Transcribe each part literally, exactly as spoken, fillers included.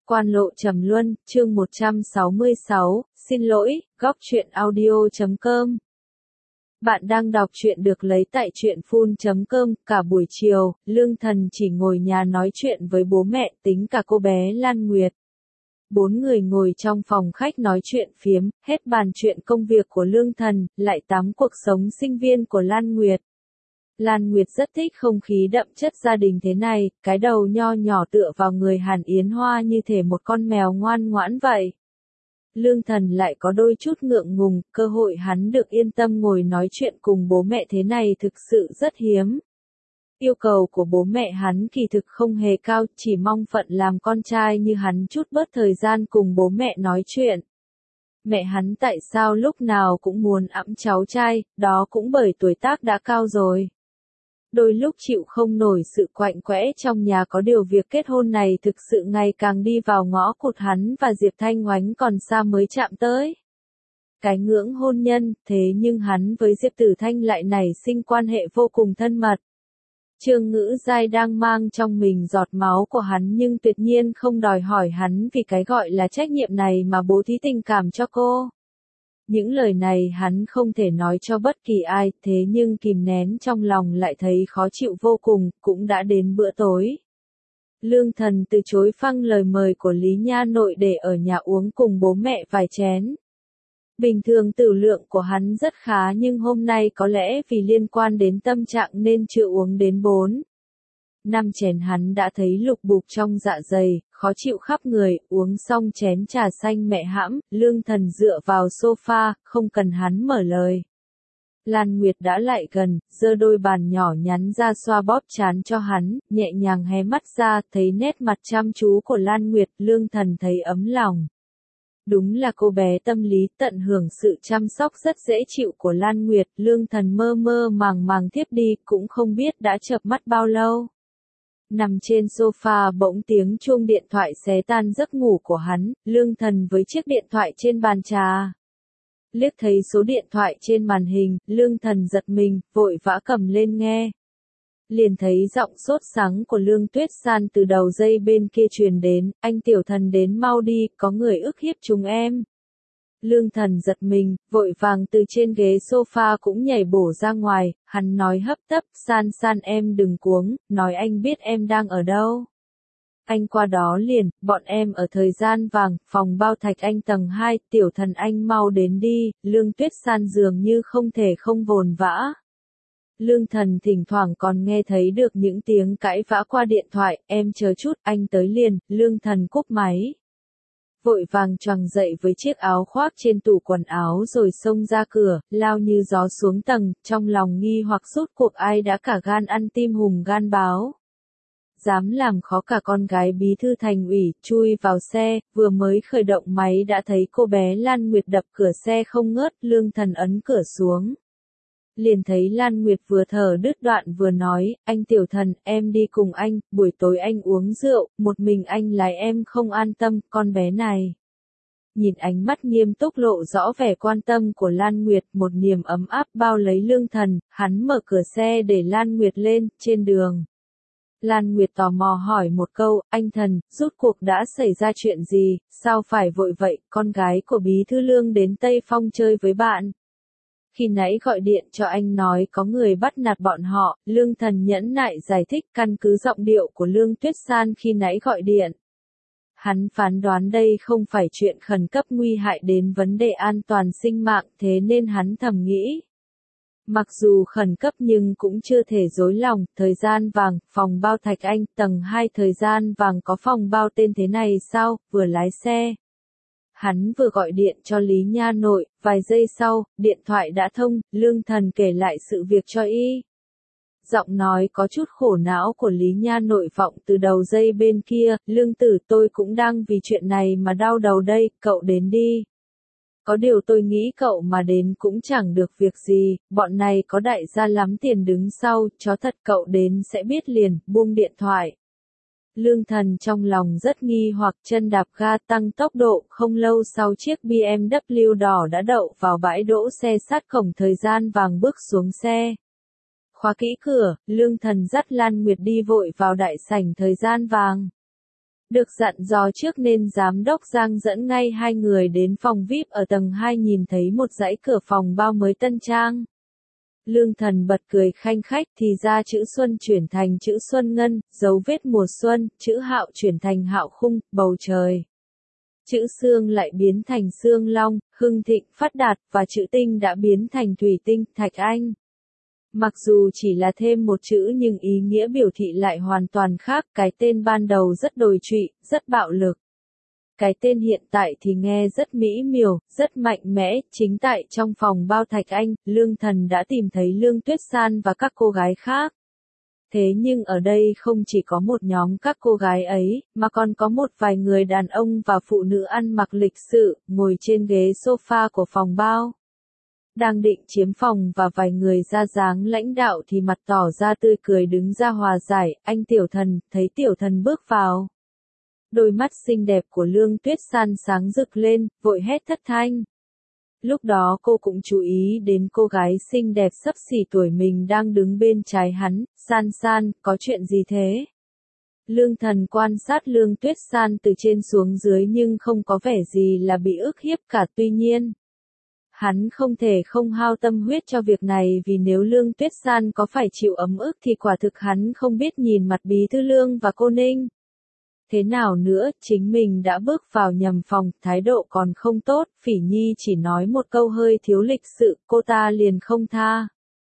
Quan lộ trầm luân, chương một trăm sáu mươi sáu, xin lỗi, góc truyện audio chấm com. Bạn đang đọc truyện được lấy tại truyện phun chấm com. Cả buổi chiều, Lương Thần chỉ ngồi nhà nói chuyện với bố mẹ, tính cả cô bé Lan Nguyệt. Bốn người ngồi trong phòng khách nói chuyện phiếm, hết bàn chuyện công việc của Lương Thần, lại tám cuộc sống sinh viên của Lan Nguyệt. Lan Nguyệt rất thích không khí đậm chất gia đình thế này, cái đầu nho nhỏ tựa vào người Hàn Yến Hoa như thể một con mèo ngoan ngoãn vậy. Lương Thần lại có đôi chút ngượng ngùng, cơ hội hắn được yên tâm ngồi nói chuyện cùng bố mẹ thế này thực sự rất hiếm. Yêu cầu của bố mẹ hắn kỳ thực không hề cao, chỉ mong phận làm con trai như hắn chút bớt thời gian cùng bố mẹ nói chuyện. Mẹ hắn tại sao lúc nào cũng muốn ẵm cháu trai, đó cũng bởi tuổi tác đã cao rồi. Đôi lúc chịu không nổi sự quạnh quẽ trong nhà, có điều việc kết hôn này thực sự ngày càng đi vào ngõ cụt, hắn và Diệp Thanh Oánh còn xa mới chạm tới cái ngưỡng hôn nhân, thế nhưng hắn với Diệp Tử Thanh lại nảy sinh quan hệ vô cùng thân mật. Trương Ngữ Giai đang mang trong mình giọt máu của hắn nhưng tuyệt nhiên không đòi hỏi hắn vì cái gọi là trách nhiệm này mà bố thí tình cảm cho cô. Những lời này hắn không thể nói cho bất kỳ ai, thế nhưng kìm nén trong lòng lại thấy khó chịu vô cùng. Cũng đã đến bữa tối. Lương Thần từ chối phăng lời mời của Lý Nha Nội để ở nhà uống cùng bố mẹ vài chén. Bình thường tửu lượng của hắn rất khá nhưng hôm nay có lẽ vì liên quan đến tâm trạng nên chưa uống đến bốn. Năm chén hắn đã thấy lục bục trong dạ dày, khó chịu khắp người, uống xong chén trà xanh mẹ hãm, Lương Thần dựa vào sofa, không cần hắn mở lời. Lan Nguyệt đã lại gần, giơ đôi bàn nhỏ nhắn ra xoa bóp trán cho hắn, nhẹ nhàng hé mắt ra, thấy nét mặt chăm chú của Lan Nguyệt, Lương Thần thấy ấm lòng. Đúng là cô bé tâm lý, tận hưởng sự chăm sóc rất dễ chịu của Lan Nguyệt, Lương Thần mơ mơ màng màng thiếp đi, cũng không biết đã chợp mắt bao lâu. Nằm trên sofa bỗng tiếng chuông điện thoại xé tan giấc ngủ của hắn, Lương Thần với chiếc điện thoại trên bàn trà. Liếc thấy số điện thoại trên màn hình, Lương Thần giật mình, vội vã cầm lên nghe. Liền thấy giọng sốt sắng của Lương Tuyết San từ đầu dây bên kia truyền đến, anh tiểu thần đến mau đi, có người ức hiếp chúng em. Lương Thần giật mình, vội vàng từ trên ghế sofa cũng nhảy bổ ra ngoài, hắn nói hấp tấp, San San em đừng cuống, nói anh biết em đang ở đâu. Anh qua đó liền, bọn em ở thời gian vàng, phòng bao thạch anh tầng hai, tiểu thần anh mau đến đi, Lương Tuyết San dường như không thể không vồn vã. Lương Thần thỉnh thoảng còn nghe thấy được những tiếng cãi vã qua điện thoại, em chờ chút, anh tới liền, Lương Thần cúp máy. Vội vàng choàng dậy với chiếc áo khoác trên tủ quần áo rồi xông ra cửa, lao như gió xuống tầng, trong lòng nghi hoặc rốt cuộc ai đã cả gan ăn tim hùm gan báo. Dám làm khó cả con gái bí thư thành ủy, chui vào xe, vừa mới khởi động máy đã thấy cô bé Lan Nguyệt đập cửa xe không ngớt, Lương Thần ấn cửa xuống. Liền thấy Lan Nguyệt vừa thở đứt đoạn vừa nói, anh tiểu thần, em đi cùng anh, buổi tối anh uống rượu, một mình anh lái em không an tâm, con bé này. Nhìn ánh mắt nghiêm túc lộ rõ vẻ quan tâm của Lan Nguyệt, một niềm ấm áp bao lấy Lương Thần, hắn mở cửa xe để Lan Nguyệt lên, trên đường. Lan Nguyệt tò mò hỏi một câu, anh Thần, rốt cuộc đã xảy ra chuyện gì, sao phải vội vậy, con gái của bí thư Lương đến Tây Phong chơi với bạn. Khi nãy gọi điện cho anh nói có người bắt nạt bọn họ, Lương Thần nhẫn nại giải thích căn cứ giọng điệu của Lương Tuyết San khi nãy gọi điện. Hắn phán đoán đây không phải chuyện khẩn cấp nguy hại đến vấn đề an toàn sinh mạng, thế nên hắn thầm nghĩ. Mặc dù khẩn cấp nhưng cũng chưa thể dối lòng, thời gian vàng, phòng bao thạch anh, tầng hai thời gian vàng có phòng bao tên thế này sao, vừa lái xe. Hắn vừa gọi điện cho Lý Nha Nội, vài giây sau, điện thoại đã thông, Lương Thần kể lại sự việc cho y. Giọng nói có chút khổ não của Lý Nha Nội vọng từ đầu dây bên kia, Lương tử tôi cũng đang vì chuyện này mà đau đầu đây, cậu đến đi. Có điều tôi nghĩ cậu mà đến cũng chẳng được việc gì, bọn này có đại gia lắm tiền đứng sau, chó thật cậu đến sẽ biết liền, buông điện thoại. Lương Thần trong lòng rất nghi hoặc chân đạp ga tăng tốc độ, không lâu sau chiếc bê em vê đỏ đã đậu vào bãi đỗ xe sát cổng thời gian vàng bước xuống xe. Khóa kỹ cửa, Lương Thần dắt Lan Nguyệt đi vội vào đại sảnh thời gian vàng. Được dặn dò trước nên giám đốc Giang dẫn ngay hai người đến phòng vi ai pi ở tầng hai nhìn thấy một dãy cửa phòng bao mới tân trang. Lương Thần bật cười khanh khách thì ra chữ Xuân chuyển thành chữ Xuân Ngân, dấu vết mùa xuân, chữ Hạo chuyển thành Hạo Khung, bầu trời. Chữ Sương lại biến thành Sương Long, hưng thịnh, phát đạt, và chữ Tinh đã biến thành Thủy Tinh, Thạch Anh. Mặc dù chỉ là thêm một chữ nhưng ý nghĩa biểu thị lại hoàn toàn khác, cái tên ban đầu rất đồi trụy, rất bạo lực. Cái tên hiện tại thì nghe rất mỹ miều, rất mạnh mẽ, chính tại trong phòng bao Thạch Anh, Lương Thần đã tìm thấy Lương Tuyết San và các cô gái khác. Thế nhưng ở đây không chỉ có một nhóm các cô gái ấy, mà còn có một vài người đàn ông và phụ nữ ăn mặc lịch sự, ngồi trên ghế sofa của phòng bao. Đang định chiếm phòng và vài người ra dáng lãnh đạo thì mặt tỏ ra tươi cười đứng ra hòa giải, anh Tiểu Thần, thấy Tiểu Thần bước vào. Đôi mắt xinh đẹp của Lương Tuyết San sáng rực lên, vội hét thất thanh. Lúc đó cô cũng chú ý đến cô gái xinh đẹp xấp xỉ tuổi mình đang đứng bên trái hắn, San San, có chuyện gì thế? Lương Thần quan sát Lương Tuyết San từ trên xuống dưới nhưng không có vẻ gì là bị ức hiếp cả, tuy nhiên. Hắn không thể không hao tâm huyết cho việc này vì nếu Lương Tuyết San có phải chịu ấm ức thì quả thực hắn không biết nhìn mặt Bí Thư Lương và cô Ninh. Thế nào nữa, chính mình đã bước vào nhầm phòng, thái độ còn không tốt, Phỉ Nhi chỉ nói một câu hơi thiếu lịch sự, cô ta liền không tha.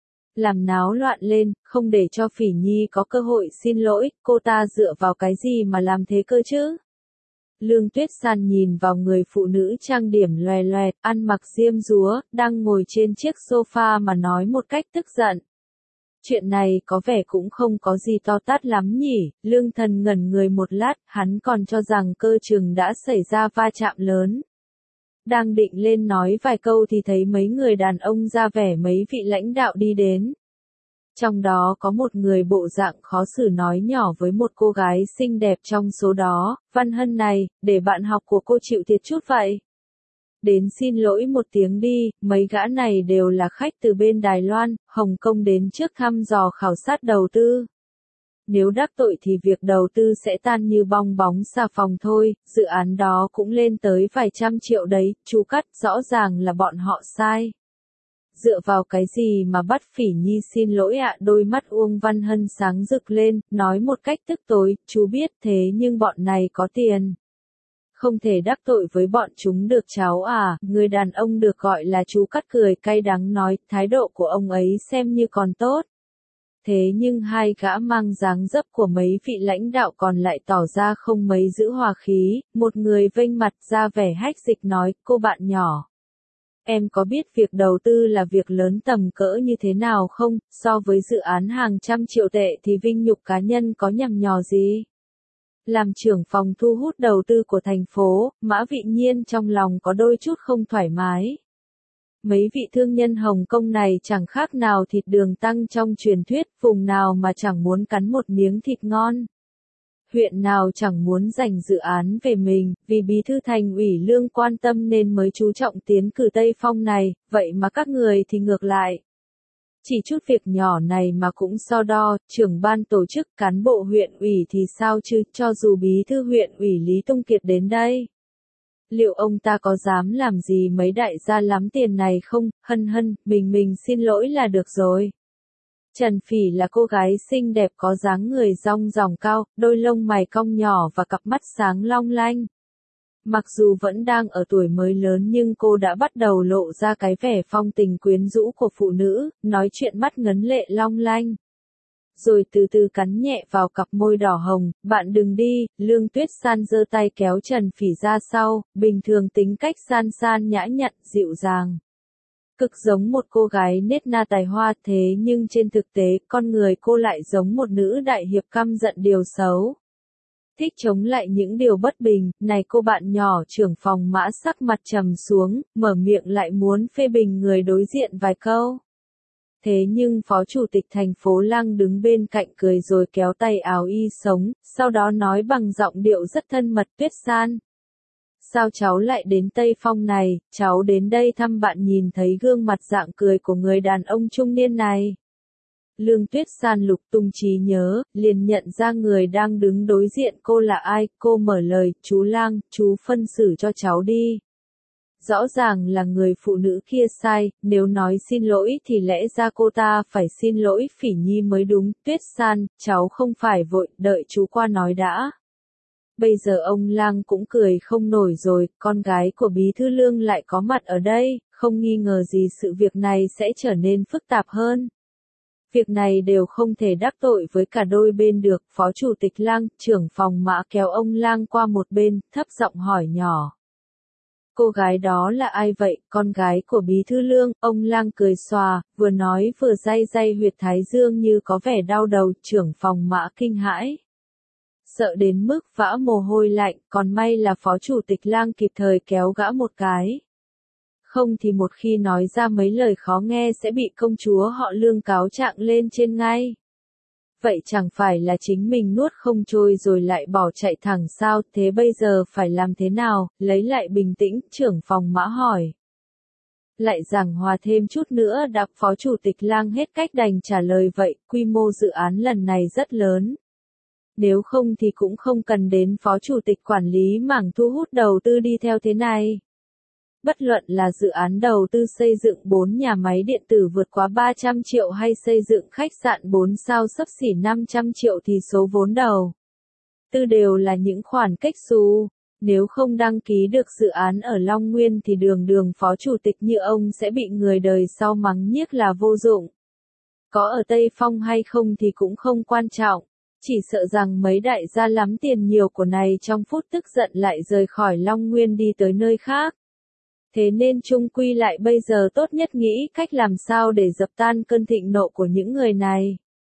Làm náo loạn lên, không để cho Phỉ Nhi có cơ hội xin lỗi, cô ta dựa vào cái gì mà làm thế cơ chứ? Lương Tuyết San nhìn vào người phụ nữ trang điểm loè loẹt, ăn mặc diêm dúa, đang ngồi trên chiếc sofa mà nói một cách tức giận. Chuyện này có vẻ cũng không có gì to tát lắm nhỉ, Lương Thần ngẩn người một lát, hắn còn cho rằng cơ chừng đã xảy ra va chạm lớn. Đang định lên nói vài câu thì thấy mấy người đàn ông ra vẻ mấy vị lãnh đạo đi đến. Trong đó có một người bộ dạng khó xử nói nhỏ với một cô gái xinh đẹp trong số đó, Văn Hân này, để bạn học của cô chịu thiệt chút vậy. Đến xin lỗi một tiếng đi, mấy gã này đều là khách từ bên Đài Loan, Hồng Kông đến trước thăm dò khảo sát đầu tư. Nếu đắc tội thì việc đầu tư sẽ tan như bong bóng xà phòng thôi, dự án đó cũng lên tới vài trăm triệu đấy, chú Cắt, rõ ràng là bọn họ sai. Dựa vào cái gì mà bắt Phỉ Nhi xin lỗi ạ? Đôi mắt Uông Văn Hân sáng rực lên, nói một cách tức tối, chú biết thế nhưng bọn này có tiền. Không thể đắc tội với bọn chúng được cháu à, người đàn ông được gọi là chú Cắt cười cay đắng nói, thái độ của ông ấy xem như còn tốt. Thế nhưng hai gã mang dáng dấp của mấy vị lãnh đạo còn lại tỏ ra không mấy giữ hòa khí, một người vênh mặt ra vẻ hách dịch nói, cô bạn nhỏ. Em có biết việc đầu tư là việc lớn tầm cỡ như thế nào không, so với dự án hàng trăm triệu tệ thì vinh nhục cá nhân có nhằm nhò gì? Làm trưởng phòng thu hút đầu tư của thành phố, Mã Vị Nhiên trong lòng có đôi chút không thoải mái. Mấy vị thương nhân Hồng Kông này chẳng khác nào thịt đường tăng trong truyền thuyết, vùng nào mà chẳng muốn cắn một miếng thịt ngon. Huyện nào chẳng muốn giành dự án về mình, vì Bí thư Thành ủy Lương quan tâm nên mới chú trọng tiến cử Tây Phong này, vậy mà các người thì ngược lại. Chỉ chút việc nhỏ này mà cũng so đo, trưởng ban tổ chức cán bộ huyện ủy thì sao chứ, cho dù Bí thư huyện ủy Lý Tông Kiệt đến đây. Liệu ông ta có dám làm gì mấy đại gia lắm tiền này không? Hân hân, mình mình xin lỗi là được rồi. Trần Phỉ là cô gái xinh đẹp có dáng người rong ròng cao, đôi lông mày cong nhỏ và cặp mắt sáng long lanh. Mặc dù vẫn đang ở tuổi mới lớn nhưng cô đã bắt đầu lộ ra cái vẻ phong tình quyến rũ của phụ nữ, nói chuyện mắt ngấn lệ long lanh. Rồi từ từ cắn nhẹ vào cặp môi đỏ hồng, bạn đừng đi, Lương Tuyết San giơ tay kéo Trần Phỉ ra sau, bình thường tính cách San San nhã nhặn, dịu dàng. Cực giống một cô gái nết na tài hoa thế nhưng trên thực tế con người cô lại giống một nữ đại hiệp căm giận điều xấu. Thích chống lại những điều bất bình, này cô bạn nhỏ trưởng phòng Mã sắc mặt trầm xuống, mở miệng lại muốn phê bình người đối diện vài câu. Thế nhưng Phó Chủ tịch thành phố Lăng đứng bên cạnh cười rồi kéo tay áo y sống, sau đó nói bằng giọng điệu rất thân mật, Tuyết San. Sao cháu lại đến Tây Phong này, cháu đến đây thăm bạn nhìn thấy gương mặt rạng cười của người đàn ông trung niên này. Lương Tuyết San lục tung trí nhớ, liền nhận ra người đang đứng đối diện cô là ai, cô mở lời, chú Lang, chú phân xử cho cháu đi. Rõ ràng là người phụ nữ kia sai, nếu nói xin lỗi thì lẽ ra cô ta phải xin lỗi Phỉ Nhi mới đúng. Tuyết San, cháu không phải vội, đợi chú qua nói đã. Bây giờ ông Lang cũng cười không nổi rồi, con gái của Bí Thư Lương lại có mặt ở đây, không nghi ngờ gì sự việc này sẽ trở nên phức tạp hơn. Việc này đều không thể đắc tội với cả đôi bên được. Phó Chủ tịch Lang, trưởng phòng Mã kéo ông Lang qua một bên, thấp giọng hỏi nhỏ. Cô gái đó là ai vậy? Con gái của Bí Thư Lương. Ông Lang cười xòa, vừa nói vừa day day huyệt thái dương như có vẻ đau đầu. Trưởng phòng Mã kinh hãi, sợ đến mức vã mồ hôi lạnh, còn may là Phó Chủ tịch Lang kịp thời kéo gã một cái. Không thì một khi nói ra mấy lời khó nghe sẽ bị công chúa họ Lương cáo trạng lên trên ngay. Vậy chẳng phải là chính mình nuốt không trôi rồi lại bỏ chạy thẳng sao? Thế bây giờ phải làm thế nào? Lấy lại bình tĩnh, trưởng phòng Mã hỏi. Lại giảng hòa thêm chút nữa đã. Phó Chủ tịch Lang hết cách đành trả lời vậy, quy mô dự án lần này rất lớn. Nếu không thì cũng không cần đến Phó Chủ tịch quản lý mảng thu hút đầu tư đi theo thế này. Bất luận là dự án đầu tư xây dựng bốn nhà máy điện tử vượt quá ba trăm triệu hay xây dựng khách sạn bốn sao xấp xỉ năm trăm triệu thì số vốn đầu tư đều là những khoản kếch xù. Nếu không đăng ký được dự án ở Long Nguyên thì đường đường Phó Chủ tịch như ông sẽ bị người đời sau mắng nhiếc là vô dụng. Có ở Tây Phong hay không thì cũng không quan trọng. Chỉ sợ rằng mấy đại gia lắm tiền nhiều của này trong phút tức giận lại rời khỏi Long Nguyên đi tới nơi khác. Thế nên chung quy lại bây giờ tốt nhất nghĩ cách làm sao để dập tan cơn thịnh nộ của những người này.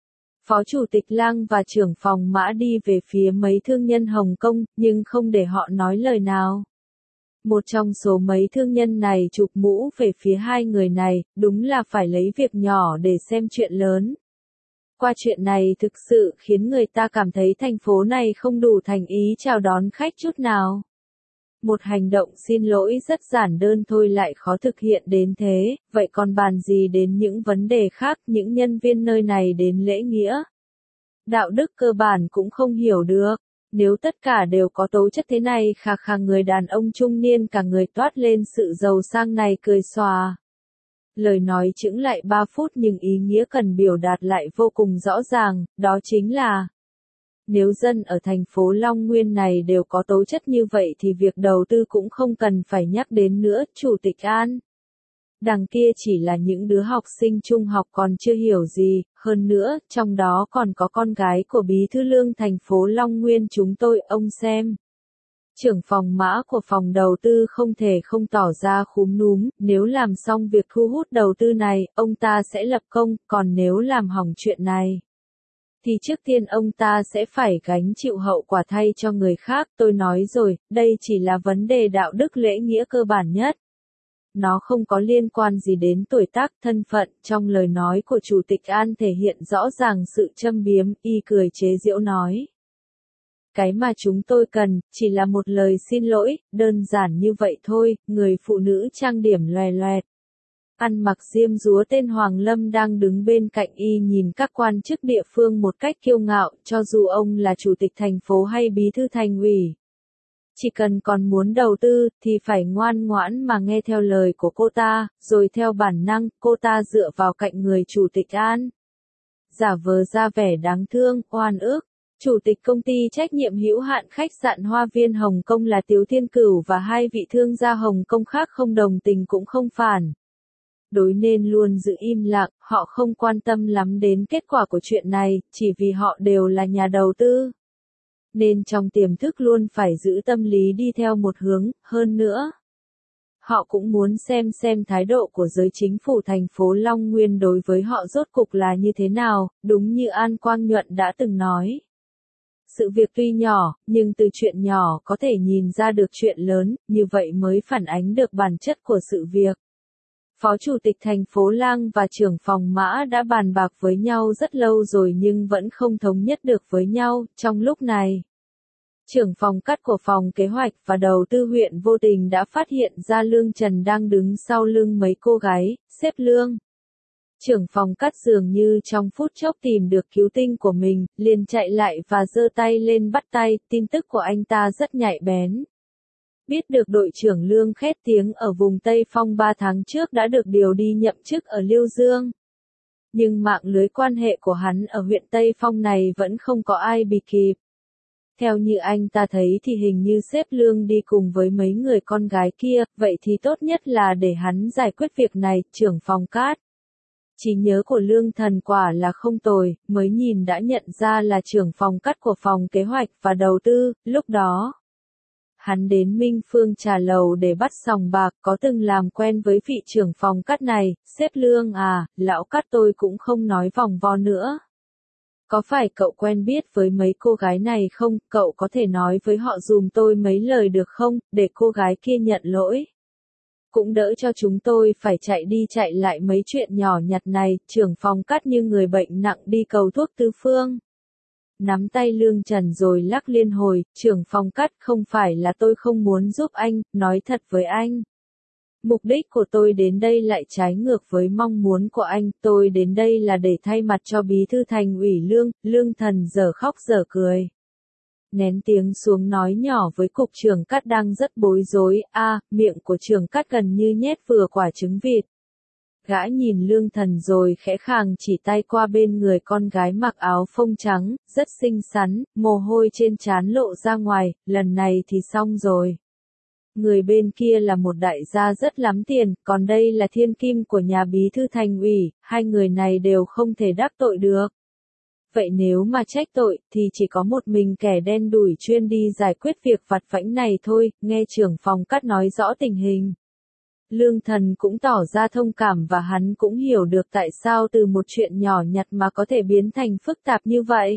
Phó Chủ tịch Lang và trưởng phòng Mã đi về phía mấy thương nhân Hồng Kông, nhưng không để họ nói lời nào. Một trong số mấy thương nhân này chụp mũ về phía hai người này, đúng là phải lấy việc nhỏ để xem chuyện lớn. Qua chuyện này thực sự khiến người ta cảm thấy thành phố này không đủ thành ý chào đón khách chút nào. Một hành động xin lỗi rất giản đơn thôi lại khó thực hiện đến thế, vậy còn bàn gì đến những vấn đề khác, những nhân viên nơi này đến lễ nghĩa. Đạo đức cơ bản cũng không hiểu được, nếu tất cả đều có tố chất thế này khà khà người đàn ông trung niên cả người toát lên sự giàu sang này cười xòa. Lời nói chững lại ba phút nhưng ý nghĩa cần biểu đạt lại vô cùng rõ ràng, đó chính là nếu dân ở thành phố Long Nguyên này đều có tố chất như vậy thì việc đầu tư cũng không cần phải nhắc đến nữa. Chủ tịch An. Đằng kia chỉ là những đứa học sinh trung học còn chưa hiểu gì, hơn nữa, trong đó còn có con gái của Bí Thư Lương thành phố Long Nguyên chúng tôi, ông xem. Trưởng phòng Mã của phòng đầu tư không thể không tỏ ra khúm núm, nếu làm xong việc thu hút đầu tư này, ông ta sẽ lập công, còn nếu làm hỏng chuyện này thì trước tiên ông ta sẽ phải gánh chịu hậu quả thay cho người khác. Tôi nói rồi, đây chỉ là vấn đề đạo đức lễ nghĩa cơ bản nhất. Nó không có liên quan gì đến tuổi tác, thân phận. Trong lời nói của Chủ tịch An thể hiện rõ ràng sự châm biếm, y cười chế giễu nói. Cái mà chúng tôi cần, chỉ là một lời xin lỗi, đơn giản như vậy thôi. Người phụ nữ trang điểm loè loẹt, ăn mặc diêm dúa tên Hoàng Lâm đang đứng bên cạnh y nhìn các quan chức địa phương một cách kiêu ngạo, cho dù ông là chủ tịch thành phố hay bí thư thành ủy. Chỉ cần còn muốn đầu tư, thì phải ngoan ngoãn mà nghe theo lời của cô ta, rồi theo bản năng, cô ta dựa vào cạnh người Chủ tịch An. Giả vờ ra vẻ đáng thương, oan ức. Chủ tịch công ty trách nhiệm hữu hạn khách sạn Hoa Viên Hồng Kông là Tiếu Thiên Cửu và hai vị thương gia Hồng Kông khác không đồng tình cũng không phản đối nên luôn giữ im lặng, họ không quan tâm lắm đến kết quả của chuyện này, chỉ vì họ đều là nhà đầu tư. Nên trong tiềm thức luôn phải giữ tâm lý đi theo một hướng, hơn nữa. Họ cũng muốn xem xem thái độ của giới chính phủ thành phố Long Nguyên đối với họ rốt cục là như thế nào, đúng như An Quang Nhuận đã từng nói. Sự việc tuy nhỏ, nhưng từ chuyện nhỏ có thể nhìn ra được chuyện lớn, như vậy mới phản ánh được bản chất của sự việc. Phó Chủ tịch thành phố Lang và trưởng phòng Mã đã bàn bạc với nhau rất lâu rồi nhưng vẫn không thống nhất được với nhau. Trong lúc này, trưởng phòng cắt của phòng kế hoạch và đầu tư huyện vô tình đã phát hiện ra Lương Trần đang đứng sau lưng mấy cô gái, xếp Lương Trưởng phòng cắt dường như trong phút chốc tìm được cứu tinh của mình, liền chạy lại và giơ tay lên bắt tay, tin tức của anh ta rất nhạy bén. Biết được đội trưởng Lương khét tiếng ở vùng Tây Phong ba tháng trước đã được điều đi nhậm chức ở Liêu Dương. Nhưng mạng lưới quan hệ của hắn ở huyện Tây Phong này vẫn không có ai bì kịp. Theo như anh ta thấy thì hình như sếp Lương đi cùng với mấy người con gái kia, vậy thì tốt nhất là để hắn giải quyết việc này, trưởng phòng Cát. Trí nhớ của Lương Thần quả là không tồi, mới nhìn đã nhận ra là trưởng phòng Cát của phòng kế hoạch và đầu tư, lúc đó. Hắn đến Minh Phương Trà Lầu để bắt sòng bạc, có từng làm quen với vị trưởng phòng Cát này, sếp Lương à, lão Cát tôi cũng không nói vòng vo nữa. Có phải cậu quen biết với mấy cô gái này không, cậu có thể nói với họ dùm tôi mấy lời được không, để cô gái kia nhận lỗi. Cũng đỡ cho chúng tôi phải chạy đi chạy lại mấy chuyện nhỏ nhặt này, trưởng phòng Cát như người bệnh nặng đi cầu thuốc tứ phương. Nắm tay Lương Trần rồi lắc liên hồi, trưởng phòng Cát không phải là tôi không muốn giúp anh, nói thật với anh. Mục đích của tôi đến đây lại trái ngược với mong muốn của anh, tôi đến đây là để thay mặt cho bí thư thành ủy Lương, Lương Thần dở khóc dở cười. Nén tiếng xuống nói nhỏ với cục trưởng Cát đang rất bối rối, a, miệng của trưởng Cát gần như nhét vừa quả trứng vịt. Gã nhìn Lương Thần rồi khẽ khàng chỉ tay qua bên người con gái mặc áo phông trắng, rất xinh xắn, mồ hôi trên trán lộ ra ngoài, lần này thì xong rồi. Người bên kia là một đại gia rất lắm tiền, còn đây là thiên kim của nhà bí thư thành ủy, hai người này đều không thể đắc tội được. Vậy nếu mà trách tội, thì chỉ có một mình kẻ đen đủi chuyên đi giải quyết việc vặt vãnh này thôi, nghe trưởng phòng Cát nói rõ tình hình. Lương Thần cũng tỏ ra thông cảm và hắn cũng hiểu được tại sao từ một chuyện nhỏ nhặt mà có thể biến thành phức tạp như vậy.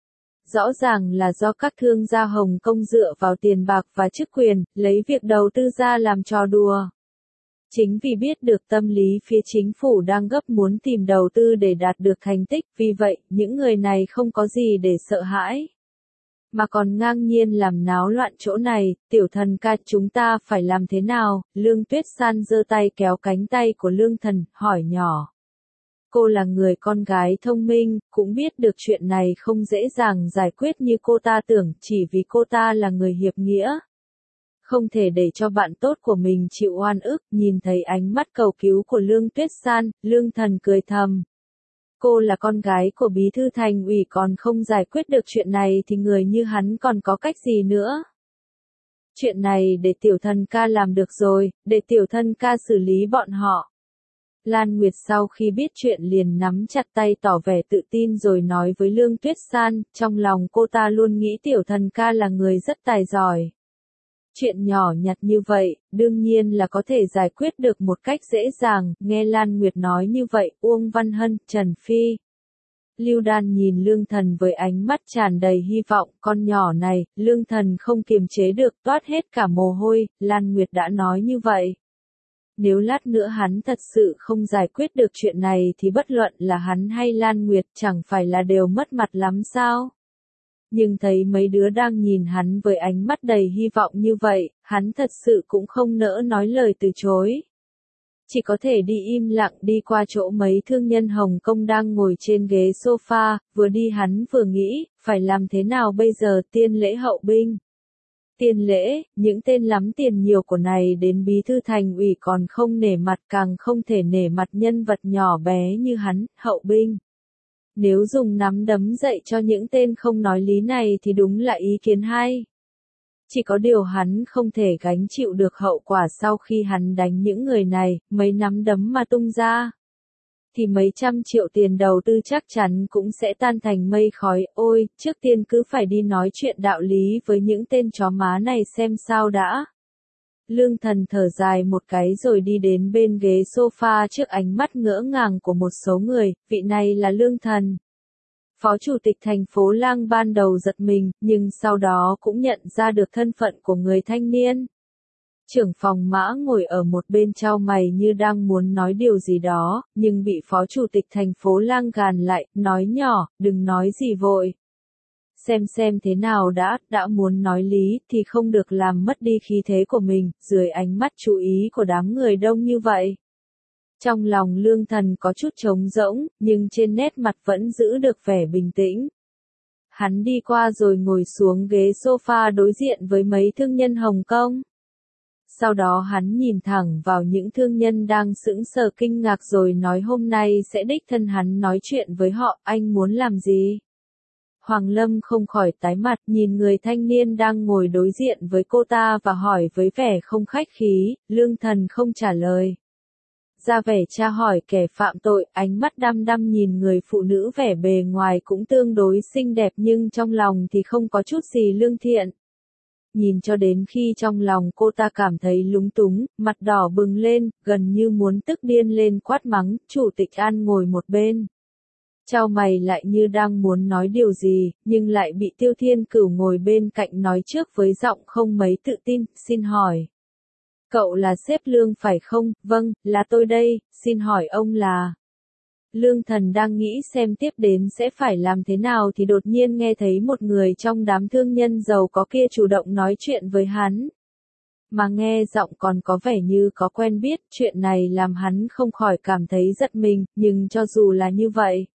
Rõ ràng là do các thương gia Hồng Kông dựa vào tiền bạc và chức quyền, lấy việc đầu tư ra làm trò đùa. Chính vì biết được tâm lý phía chính phủ đang gấp muốn tìm đầu tư để đạt được thành tích, vì vậy, những người này không có gì để sợ hãi. Mà còn ngang nhiên làm náo loạn chỗ này, tiểu thần ca chúng ta phải làm thế nào? Lương Tuyết San giơ tay kéo cánh tay của Lương Thần, hỏi nhỏ. Cô là người con gái thông minh, cũng biết được chuyện này không dễ dàng giải quyết như cô ta tưởng, chỉ vì cô ta là người hiệp nghĩa. Không thể để cho bạn tốt của mình chịu oan ức, nhìn thấy ánh mắt cầu cứu của Lương Tuyết San, Lương Thần cười thầm. Cô là con gái của bí thư thành ủy còn không giải quyết được chuyện này thì người như hắn còn có cách gì nữa. Chuyện này để tiểu thần ca làm được rồi, để tiểu thần ca xử lý bọn họ. Lan Nguyệt sau khi biết chuyện liền nắm chặt tay tỏ vẻ tự tin rồi nói với Lương Tuyết San, trong lòng cô ta luôn nghĩ tiểu thần ca là người rất tài giỏi. Chuyện nhỏ nhặt như vậy, đương nhiên là có thể giải quyết được một cách dễ dàng, nghe Lan Nguyệt nói như vậy, Uông Văn Hân, Trần Phi. Lưu Đan nhìn Lương Thần với ánh mắt tràn đầy hy vọng, con nhỏ này, Lương Thần không kiềm chế được toát hết cả mồ hôi, Lan Nguyệt đã nói như vậy. Nếu lát nữa hắn thật sự không giải quyết được chuyện này thì bất luận là hắn hay Lan Nguyệt chẳng phải là đều mất mặt lắm sao? Nhưng thấy mấy đứa đang nhìn hắn với ánh mắt đầy hy vọng như vậy, hắn thật sự cũng không nỡ nói lời từ chối. Chỉ có thể đi im lặng đi qua chỗ mấy thương nhân Hồng Kông đang ngồi trên ghế sofa, vừa đi hắn vừa nghĩ, phải làm thế nào bây giờ tiên lễ hậu binh. Tiền lễ, những tên lắm tiền nhiều của này đến bí thư thành ủy còn không nể mặt càng không thể nể mặt nhân vật nhỏ bé như hắn, hậu binh. Nếu dùng nắm đấm dậy cho những tên không nói lý này thì đúng là ý kiến hay. Chỉ có điều hắn không thể gánh chịu được hậu quả sau khi hắn đánh những người này, mấy nắm đấm mà tung ra. Thì mấy trăm triệu tiền đầu tư chắc chắn cũng sẽ tan thành mây khói, ôi, trước tiên cứ phải đi nói chuyện đạo lý với những tên chó má này xem sao đã. Lương Thần thở dài một cái rồi đi đến bên ghế sofa trước ánh mắt ngỡ ngàng của một số người, vị này là Lương Thần. Phó Chủ tịch thành phố Lang ban đầu giật mình, nhưng sau đó cũng nhận ra được thân phận của người thanh niên. Trưởng phòng Mã ngồi ở một bên chau mày như đang muốn nói điều gì đó, nhưng bị Phó Chủ tịch thành phố Lang gàn lại, nói nhỏ, đừng nói gì vội. Xem xem thế nào đã, đã muốn nói lý thì không được làm mất đi khí thế của mình, dưới ánh mắt chú ý của đám người đông như vậy. Trong lòng Lương Thần có chút trống rỗng, nhưng trên nét mặt vẫn giữ được vẻ bình tĩnh. Hắn đi qua rồi ngồi xuống ghế sofa đối diện với mấy thương nhân Hồng Kông. Sau đó hắn nhìn thẳng vào những thương nhân đang sững sờ kinh ngạc rồi nói hôm nay sẽ đích thân hắn nói chuyện với họ, anh muốn làm gì? Hoàng Lâm không khỏi tái mặt nhìn người thanh niên đang ngồi đối diện với cô ta và hỏi với vẻ không khách khí, Lương Thần không trả lời. Ra vẻ tra hỏi kẻ phạm tội, ánh mắt đăm đăm nhìn người phụ nữ vẻ bề ngoài cũng tương đối xinh đẹp nhưng trong lòng thì không có chút gì lương thiện. Nhìn cho đến khi trong lòng cô ta cảm thấy lúng túng, mặt đỏ bừng lên, gần như muốn tức điên lên quát mắng, Chủ tịch An ngồi một bên. Chau mày lại như đang muốn nói điều gì, nhưng lại bị Tiêu Thiên Cửu ngồi bên cạnh nói trước với giọng không mấy tự tin, xin hỏi. Cậu là sếp Lương phải không? Vâng, là tôi đây, xin hỏi ông là... Lương Thần đang nghĩ xem tiếp đến sẽ phải làm thế nào thì đột nhiên nghe thấy một người trong đám thương nhân giàu có kia chủ động nói chuyện với hắn. Mà nghe giọng còn có vẻ như có quen biết, chuyện này làm hắn không khỏi cảm thấy giật mình, nhưng cho dù là như vậy,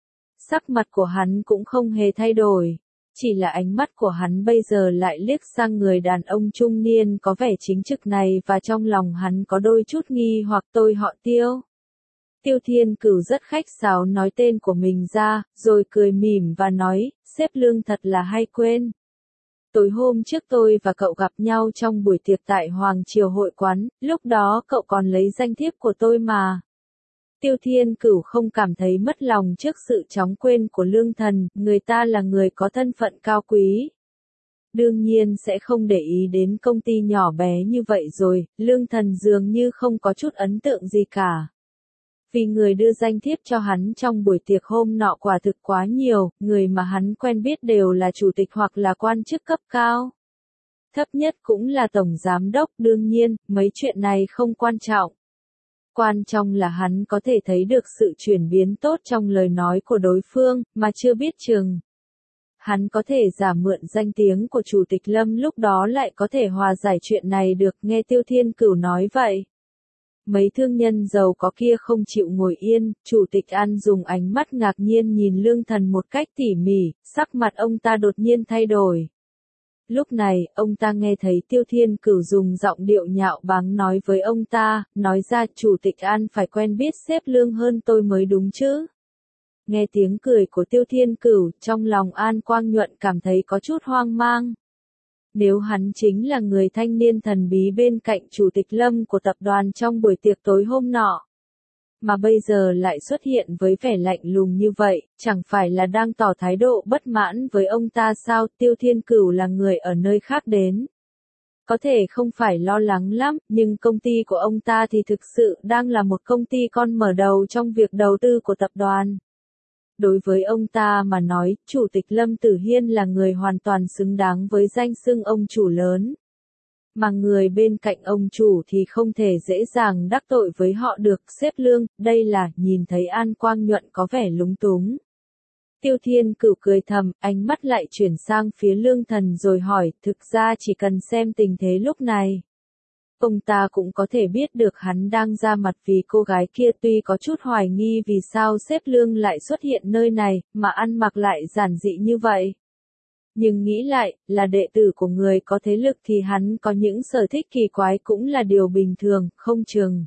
sắc mặt của hắn cũng không hề thay đổi. Chỉ là ánh mắt của hắn bây giờ lại liếc sang người đàn ông trung niên có vẻ chính trực này và trong lòng hắn có đôi chút nghi hoặc tôi họ Tiêu. Tiêu Thiên Cửu rất khách sáo nói tên của mình ra, rồi cười mỉm và nói, sếp Lương thật là hay quên. Tối hôm trước tôi và cậu gặp nhau trong buổi tiệc tại Hoàng Triều hội quán, lúc đó cậu còn lấy danh thiếp của tôi mà. Tiêu Thiên Cửu không cảm thấy mất lòng trước sự chóng quên của Lương Thần, người ta là người có thân phận cao quý. Đương nhiên sẽ không để ý đến công ty nhỏ bé như vậy rồi, Lương Thần dường như không có chút ấn tượng gì cả. Vì người đưa danh thiếp cho hắn trong buổi tiệc hôm nọ quả thực quá nhiều, người mà hắn quen biết đều là chủ tịch hoặc là quan chức cấp cao. Thấp nhất cũng là tổng giám đốc, đương nhiên, mấy chuyện này không quan trọng. Quan trọng là hắn có thể thấy được sự chuyển biến tốt trong lời nói của đối phương, mà chưa biết chừng. Hắn có thể giả mượn danh tiếng của Chủ tịch Lâm lúc đó lại có thể hòa giải chuyện này được, nghe Tiêu Thiên Cửu nói vậy. Mấy thương nhân giàu có kia không chịu ngồi yên, Chủ tịch An dùng ánh mắt ngạc nhiên nhìn Lương Thần một cách tỉ mỉ, sắc mặt ông ta đột nhiên thay đổi. Lúc này, ông ta nghe thấy Tiêu Thiên Cửu dùng giọng điệu nhạo báng nói với ông ta, nói ra Chủ tịch An phải quen biết sếp Lương hơn tôi mới đúng chứ. Nghe tiếng cười của Tiêu Thiên Cửu, trong lòng An Quang Nhuận cảm thấy có chút hoang mang. Nếu hắn chính là người thanh niên thần bí bên cạnh Chủ tịch Lâm của tập đoàn trong buổi tiệc tối hôm nọ, mà bây giờ lại xuất hiện với vẻ lạnh lùng như vậy, chẳng phải là đang tỏ thái độ bất mãn với ông ta sao? Tiêu Thiên Cửu là người ở nơi khác đến. Có thể không phải lo lắng lắm, nhưng công ty của ông ta thì thực sự đang là một công ty con mở đầu trong việc đầu tư của tập đoàn. Đối với ông ta mà nói, Chủ tịch Lâm Tử Hiên là người hoàn toàn xứng đáng với danh xưng ông chủ lớn. Mà người bên cạnh ông chủ thì không thể dễ dàng đắc tội với họ được, sếp Lương, đây là, nhìn thấy An Quang Nhuận có vẻ lúng túng. Tiêu Thiên Cửu cười thầm, ánh mắt lại chuyển sang phía Lương Thần rồi hỏi, thực ra chỉ cần xem tình thế lúc này. Ông ta cũng có thể biết được hắn đang ra mặt vì cô gái kia, tuy có chút hoài nghi vì sao sếp Lương lại xuất hiện nơi này, mà ăn mặc lại giản dị như vậy. Nhưng nghĩ lại, là đệ tử của người có thế lực thì hắn có những sở thích kỳ quái cũng là điều bình thường, không chừng.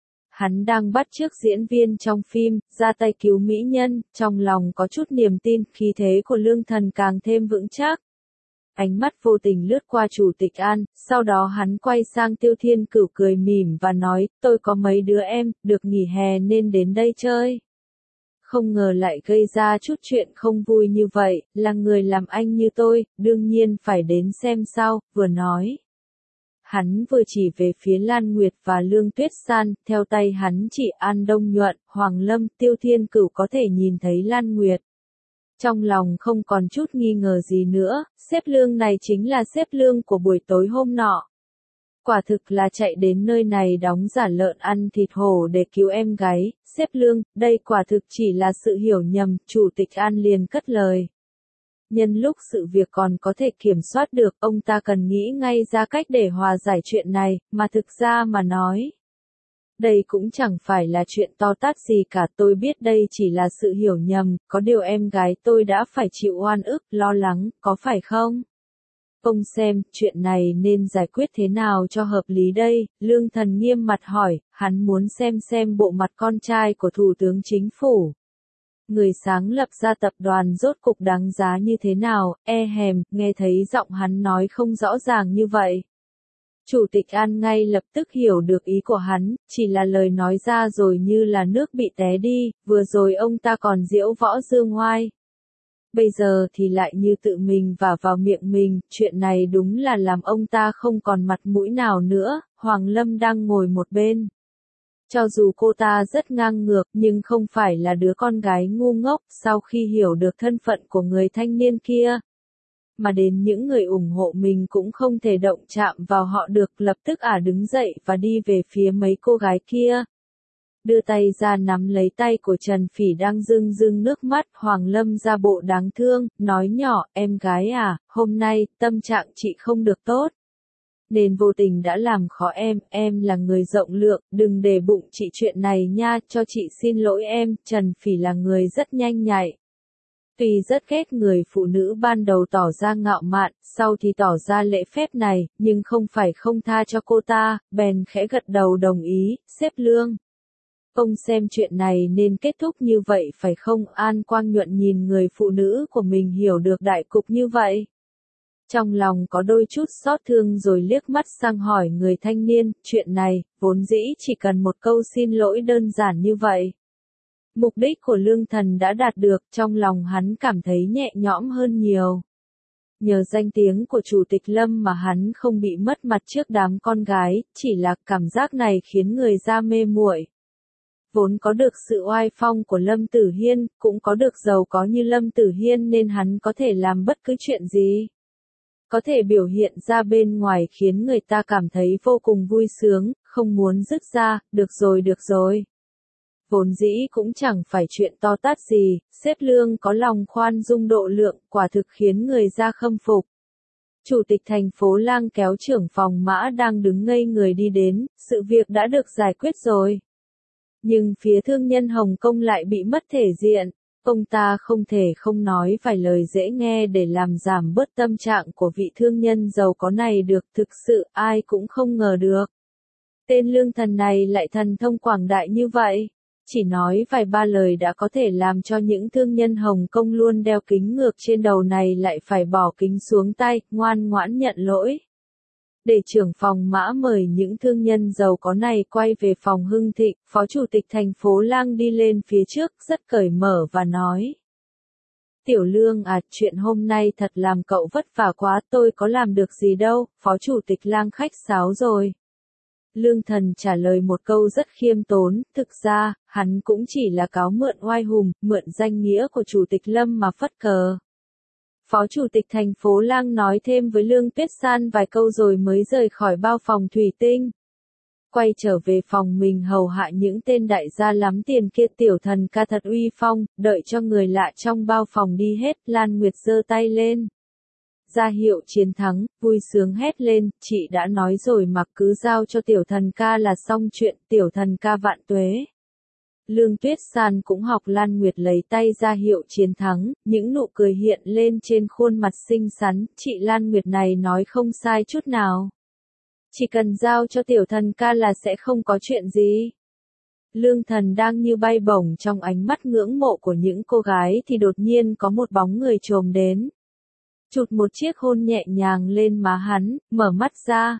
Hắn đang bắt chước diễn viên trong phim, ra tay cứu mỹ nhân, trong lòng có chút niềm tin, khí thế của Lương Thần càng thêm vững chắc. Ánh mắt vô tình lướt qua Chủ tịch An, sau đó hắn quay sang Tiêu Thiên Cửu cười mỉm và nói, tôi có mấy đứa em, được nghỉ hè nên đến đây chơi. Không ngờ lại gây ra chút chuyện không vui như vậy, là người làm anh như tôi, đương nhiên phải đến xem sao, vừa nói. Hắn vừa chỉ về phía Lan Nguyệt và Lương Tuyết San, theo tay hắn chỉ An Đông Nhuận, Hoàng Lâm, Tiêu Thiên Cửu có thể nhìn thấy Lan Nguyệt. Trong lòng không còn chút nghi ngờ gì nữa, sếp Lương này chính là sếp Lương của buổi tối hôm nọ. Quả thực là chạy đến nơi này đóng giả lợn ăn thịt hổ để cứu em gái, sếp Lương, đây quả thực chỉ là sự hiểu nhầm, Chủ tịch An liền cất lời. Nhân lúc sự việc còn có thể kiểm soát được, ông ta cần nghĩ ngay ra cách để hòa giải chuyện này, mà thực ra mà nói. Đây cũng chẳng phải là chuyện to tát gì cả, tôi biết đây chỉ là sự hiểu nhầm, có điều em gái tôi đã phải chịu oan ức, lo lắng, có phải không? Ông xem, chuyện này nên giải quyết thế nào cho hợp lý đây? Lương Thần nghiêm mặt hỏi, hắn muốn xem xem bộ mặt con trai của Thủ tướng Chính phủ. Người sáng lập ra tập đoàn rốt cục đáng giá như thế nào, e hèm, nghe thấy giọng hắn nói không rõ ràng như vậy. Chủ tịch An ngay lập tức hiểu được ý của hắn, chỉ là lời nói ra rồi như là nước bị té đi, vừa rồi ông ta còn giễu võ dương oai. Bây giờ thì lại như tự mình vả vào miệng mình, chuyện này đúng là làm ông ta không còn mặt mũi nào nữa. Hoàng Lâm đang ngồi một bên. Cho dù cô ta rất ngang ngược nhưng không phải là đứa con gái ngu ngốc, sau khi hiểu được thân phận của người thanh niên kia. Mà đến những người ủng hộ mình cũng không thể động chạm vào họ được, lập tức ả đứng dậy và đi về phía mấy cô gái kia. Đưa tay ra nắm lấy tay của Trần Phỉ đang rưng rưng nước mắt, Hoàng Lâm ra bộ đáng thương, nói nhỏ, em gái à, hôm nay, tâm trạng chị không được tốt. Nên vô tình đã làm khó em, em là người rộng lượng, đừng để bụng chị chuyện này nha, cho chị xin lỗi em. Trần Phỉ là người rất nhanh nhạy. Tuy rất ghét người phụ nữ ban đầu tỏ ra ngạo mạn, sau thì tỏ ra lễ phép này, nhưng không phải không tha cho cô ta, bèn khẽ gật đầu đồng ý, xếp Lương. Ông xem chuyện này nên kết thúc như vậy phải không? An Quang Nhuận nhìn người phụ nữ của mình hiểu được đại cục như vậy. Trong lòng có đôi chút xót thương rồi liếc mắt sang hỏi người thanh niên, chuyện này, vốn dĩ chỉ cần một câu xin lỗi đơn giản như vậy. Mục đích của Lương Thần đã đạt được, trong lòng hắn cảm thấy nhẹ nhõm hơn nhiều. Nhờ danh tiếng của Chủ tịch Lâm mà hắn không bị mất mặt trước đám con gái, chỉ là cảm giác này khiến người ra mê muội. Vốn có được sự oai phong của Lâm Tử Hiên, cũng có được giàu có như Lâm Tử Hiên nên hắn có thể làm bất cứ chuyện gì. Có thể biểu hiện ra bên ngoài khiến người ta cảm thấy vô cùng vui sướng, không muốn dứt ra, được rồi được rồi. Vốn dĩ cũng chẳng phải chuyện to tát gì, xếp Lương có lòng khoan dung độ lượng, quả thực khiến người ra khâm phục. Chủ tịch thành phố Lang kéo trưởng phòng Mã đang đứng ngây người đi đến, sự việc đã được giải quyết rồi. Nhưng phía thương nhân Hồng Kông lại bị mất thể diện. Ông ta không thể không nói vài lời dễ nghe để làm giảm bớt tâm trạng của vị thương nhân giàu có này được, thực sự ai cũng không ngờ được. Tên Lương Thần này lại thần thông quảng đại như vậy. Chỉ nói vài ba lời đã có thể làm cho những thương nhân Hồng Kông luôn đeo kính ngược trên đầu này lại phải bỏ kính xuống tay, ngoan ngoãn nhận lỗi. Để trưởng phòng Mã mời những thương nhân giàu có này quay về phòng Hưng Thịnh, Phó Chủ tịch thành phố Lang đi lên phía trước, rất cởi mở và nói. Tiểu Lương à, chuyện hôm nay thật làm cậu vất vả quá, tôi có làm được gì đâu, Phó Chủ tịch Lang khách sáo rồi. Lương Thần trả lời một câu rất khiêm tốn, thực ra, hắn cũng chỉ là cáo mượn oai hùng, mượn danh nghĩa của Chủ tịch Lâm mà phất cờ. Phó Chủ tịch thành phố Lang nói thêm với Lương Tuyết San vài câu rồi mới rời khỏi bao phòng thủy tinh. Quay trở về phòng mình hầu hạ những tên đại gia lắm tiền kia, Tiểu Thần ca thật uy phong, đợi cho người lạ trong bao phòng đi hết, Lan Nguyệt giơ tay lên. Ra hiệu chiến thắng, vui sướng hét lên, chị đã nói rồi mà, cứ giao cho Tiểu Thần ca là xong chuyện, Tiểu Thần ca vạn tuế. Lương Tuyết San cũng học Lan Nguyệt lấy tay ra hiệu chiến thắng, những nụ cười hiện lên trên khuôn mặt xinh xắn, chị Lan Nguyệt này nói không sai chút nào. Chỉ cần giao cho Tiểu Thần ca là sẽ không có chuyện gì. Lương Thần đang như bay bổng trong ánh mắt ngưỡng mộ của những cô gái thì đột nhiên có một bóng người chồm đến. Chụt một chiếc hôn nhẹ nhàng lên má hắn, mở mắt ra.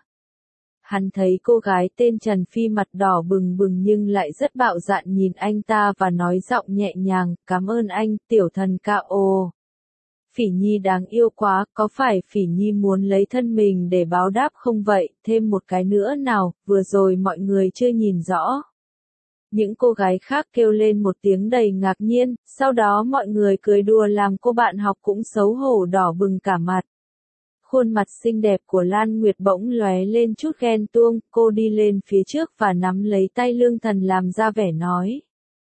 Hắn thấy cô gái tên Trần Phi mặt đỏ bừng bừng nhưng lại rất bạo dạn nhìn anh ta và nói giọng nhẹ nhàng, cảm ơn anh, Tiểu Thần ca. Ồ, Phỉ Nhi đáng yêu quá, có phải Phỉ Nhi muốn lấy thân mình để báo đáp không vậy, thêm một cái nữa nào, vừa rồi mọi người chưa nhìn rõ. Những cô gái khác kêu lên một tiếng đầy ngạc nhiên, sau đó mọi người cười đùa làm cô bạn học cũng xấu hổ đỏ bừng cả mặt. Khuôn mặt xinh đẹp của Lan Nguyệt bỗng lóe lên chút ghen tuông, cô đi lên phía trước và nắm lấy tay Lương Thần làm ra vẻ nói.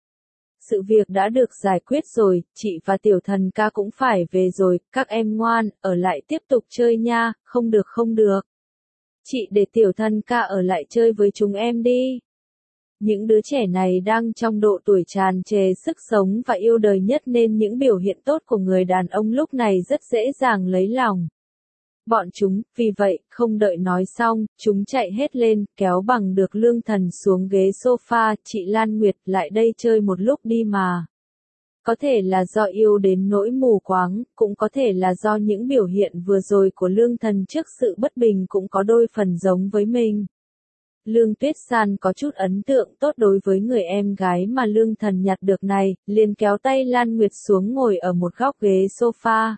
Sự việc đã được giải quyết rồi, chị và Tiểu Thần ca cũng phải về rồi, các em ngoan, ở lại tiếp tục chơi nha, không được không được. Chị để Tiểu Thần ca ở lại chơi với chúng em đi. Những đứa trẻ này đang trong độ tuổi tràn trề sức sống và yêu đời nhất nên những biểu hiện tốt của người đàn ông lúc này rất dễ dàng lấy lòng bọn chúng, vì vậy, không đợi nói xong, chúng chạy hết lên, kéo bằng được Lương Thần xuống ghế sofa, chị Lan Nguyệt lại đây chơi một lúc đi mà. Có thể là do yêu đến nỗi mù quáng, cũng có thể là do những biểu hiện vừa rồi của Lương Thần trước sự bất bình cũng có đôi phần giống với mình. Lương Tuyết San có chút ấn tượng tốt đối với người em gái mà Lương Thần nhặt được này, liền kéo tay Lan Nguyệt xuống ngồi ở một góc ghế sofa.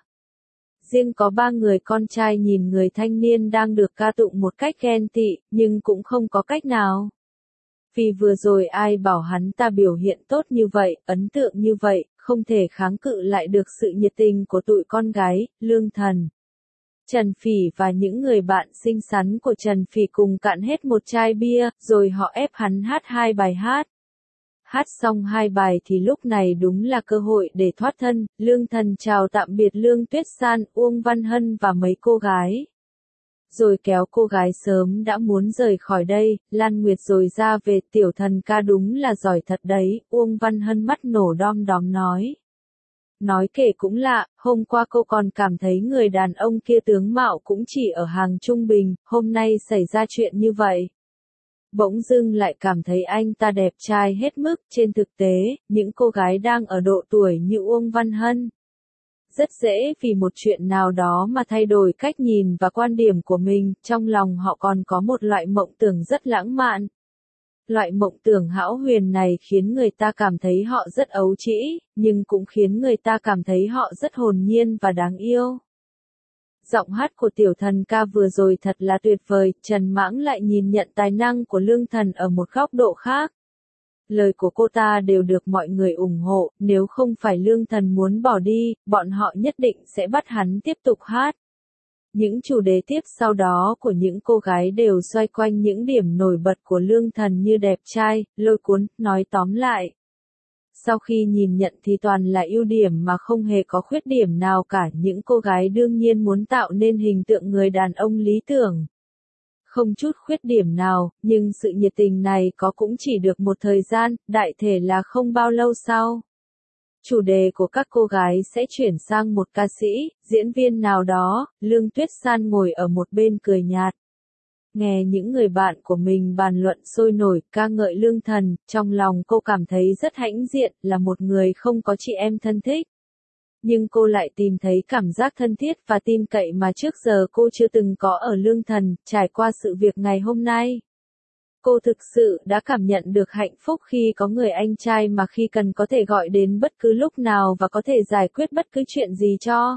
Riêng có ba người con trai nhìn người thanh niên đang được ca tụng một cách ghen tị, nhưng cũng không có cách nào. Vì vừa rồi ai bảo hắn ta biểu hiện tốt như vậy, ấn tượng như vậy, không thể kháng cự lại được sự nhiệt tình của tụi con gái, Lương Thần. Trần Phỉ và những người bạn xinh xắn của Trần Phỉ cùng cạn hết một chai bia, rồi họ ép hắn hát hai bài hát. Hát xong hai bài thì lúc này đúng là cơ hội để thoát thân, Lương Thần chào tạm biệt Lương Tuyết San, Uông Văn Hân và mấy cô gái. Rồi kéo cô gái sớm đã muốn rời khỏi đây, Lan Nguyệt rồi ra về, tiểu thần ca đúng là giỏi thật đấy, Uông Văn Hân mắt nổ đom đóm nói. Nói kể cũng lạ, hôm qua cô còn cảm thấy người đàn ông kia tướng mạo cũng chỉ ở hàng trung bình, hôm nay xảy ra chuyện như vậy. Bỗng dưng lại cảm thấy anh ta đẹp trai hết mức, trên thực tế, những cô gái đang ở độ tuổi như Uông Văn Hân. Rất dễ vì một chuyện nào đó mà thay đổi cách nhìn và quan điểm của mình, trong lòng họ còn có một loại mộng tưởng rất lãng mạn. Loại mộng tưởng hão huyền này khiến người ta cảm thấy họ rất ấu trĩ, nhưng cũng khiến người ta cảm thấy họ rất hồn nhiên và đáng yêu. Giọng hát của tiểu thần ca vừa rồi thật là tuyệt vời, Trần Mãng lại nhìn nhận tài năng của Lương Thần ở một góc độ khác. Lời của cô ta đều được mọi người ủng hộ, nếu không phải Lương Thần muốn bỏ đi, bọn họ nhất định sẽ bắt hắn tiếp tục hát. Những chủ đề tiếp sau đó của những cô gái đều xoay quanh những điểm nổi bật của Lương Thần như đẹp trai, lôi cuốn, nói tóm lại. Sau khi nhìn nhận thì toàn là ưu điểm mà không hề có khuyết điểm nào cả, những cô gái đương nhiên muốn tạo nên hình tượng người đàn ông lý tưởng. Không chút khuyết điểm nào, nhưng sự nhiệt tình này có cũng chỉ được một thời gian, đại thể là không bao lâu sau. Chủ đề của các cô gái sẽ chuyển sang một ca sĩ, diễn viên nào đó, Lương Tuyết San ngồi ở một bên cười nhạt. Nghe những người bạn của mình bàn luận sôi nổi, ca ngợi Lương Thần, trong lòng cô cảm thấy rất hãnh diện, là một người không có chị em thân thích. Nhưng cô lại tìm thấy cảm giác thân thiết và tin cậy mà trước giờ cô chưa từng có ở Lương Thần, trải qua sự việc ngày hôm nay. Cô thực sự đã cảm nhận được hạnh phúc khi có người anh trai mà khi cần có thể gọi đến bất cứ lúc nào và có thể giải quyết bất cứ chuyện gì cho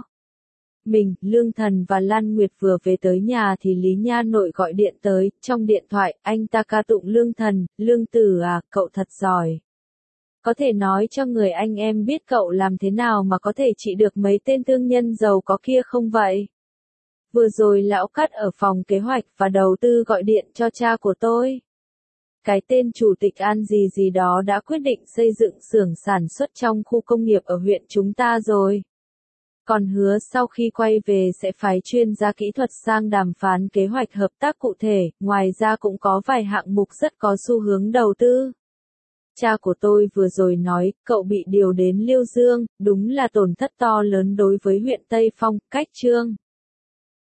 mình. Lương Thần và Lan Nguyệt vừa về tới nhà thì Lý Nha Nội gọi điện tới, trong điện thoại, anh ta ca tụng Lương Thần, Lương Tử à, cậu thật giỏi. Có thể nói cho người anh em biết cậu làm thế nào mà có thể trị được mấy tên thương nhân giàu có kia không vậy? Vừa rồi lão Cát ở phòng kế hoạch và đầu tư gọi điện cho cha của tôi. Cái tên chủ tịch An gì gì đó đã quyết định xây dựng xưởng sản xuất trong khu công nghiệp ở huyện chúng ta rồi. Còn hứa sau khi quay về sẽ phái chuyên gia kỹ thuật sang đàm phán kế hoạch hợp tác cụ thể, ngoài ra cũng có vài hạng mục rất có xu hướng đầu tư. Cha của tôi vừa rồi nói, cậu bị điều đến Liêu Dương, đúng là tổn thất to lớn đối với huyện Tây Phong, cách Trương.